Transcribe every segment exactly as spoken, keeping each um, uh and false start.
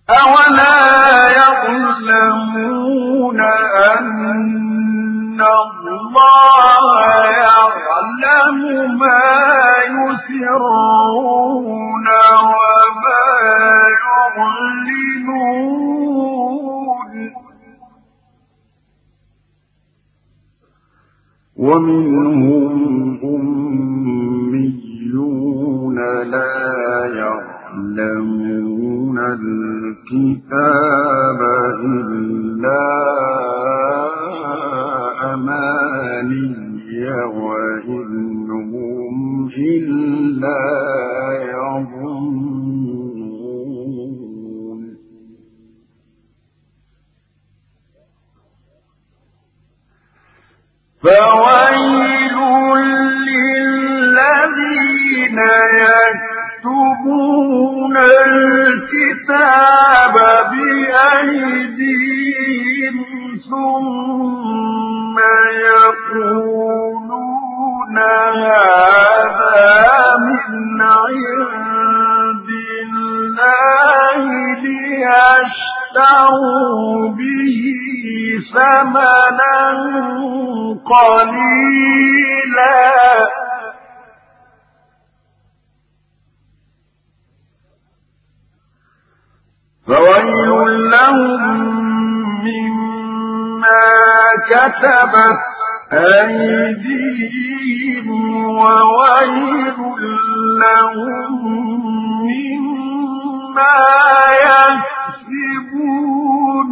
أولا يعلمون أن الله يعلم ما يسرون وما يعلنون ومنهم أميون لا يعلمون الكتاب إلا أماني وإن هم إلا يظنون فويل للذين يكتبون الكتاب بأيديهم ثم يقولون هذا من عند الله ليشتروا به ثمنا قليلا فويل لهم مما كتبت أيديهم وويل لهم مما يكسبون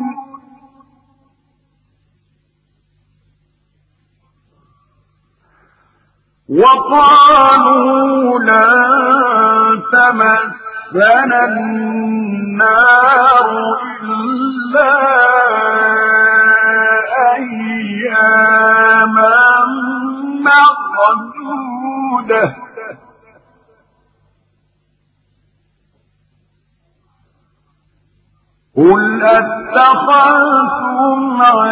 وقالوا لن تمسنا النار إلا أياما معدودة قل أتخذتم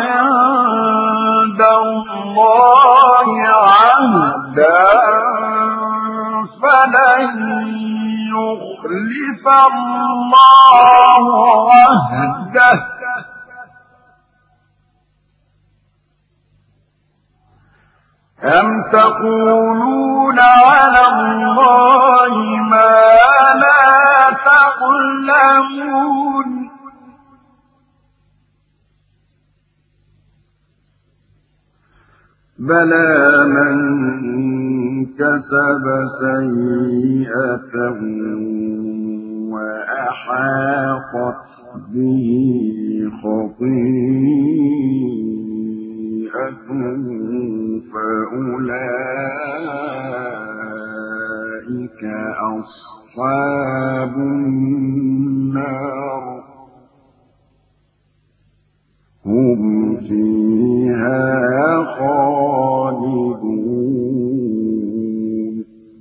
عند الله عهدا فلن يخلف الله عهده أم تقولون على الله ما لا تعلمون بلى من كسب سيئة وأحاطت به خطيئته فأولئك أصحاب النار هم فيها خالدون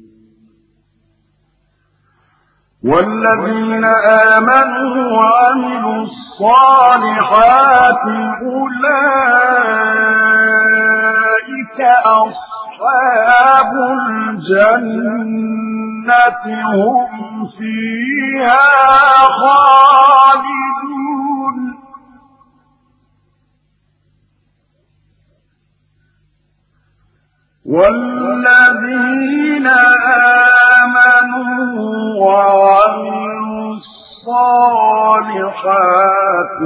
والذين آمنوا وعملوا الصالحات أولئك أصحاب الجنة هم فيها خالدون والذين آمنوا وعملوا الصالحات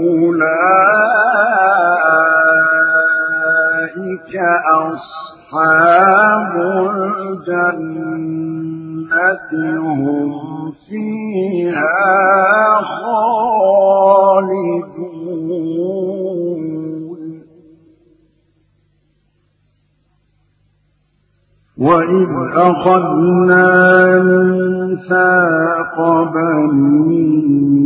أولئك أصحاب الجنة هم فيها خالدون وإذ أخذنا ميثاق بني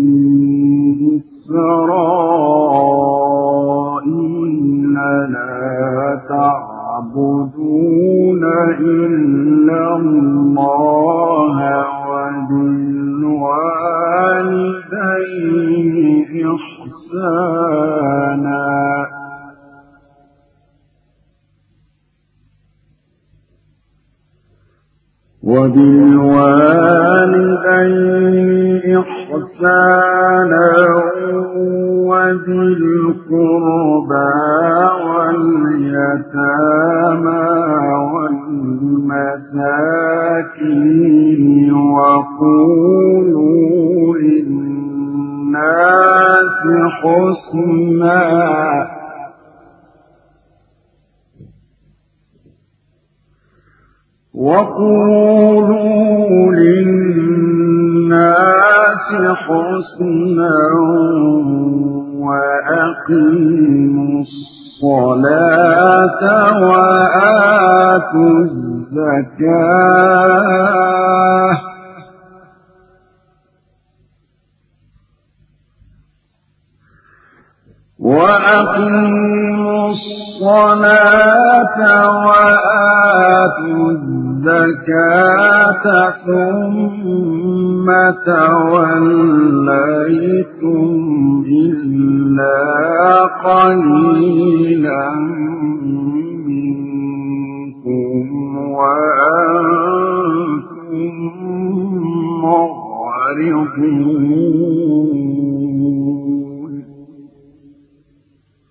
إسرائيل لا تعبدون إلا الله وبالوالدين إحسانا وبالوالدين إحسانا إحسانا وذي القربى واليتامى والمساكين وقولوا للناس حسنا وقولوا للناس حسنا وأقيموا الصلاة وآتوا الزكاة وأقيموا الصلاة وآتوا الزكاة ثم توليتم إلا قليلا منكم وأنتم معرضون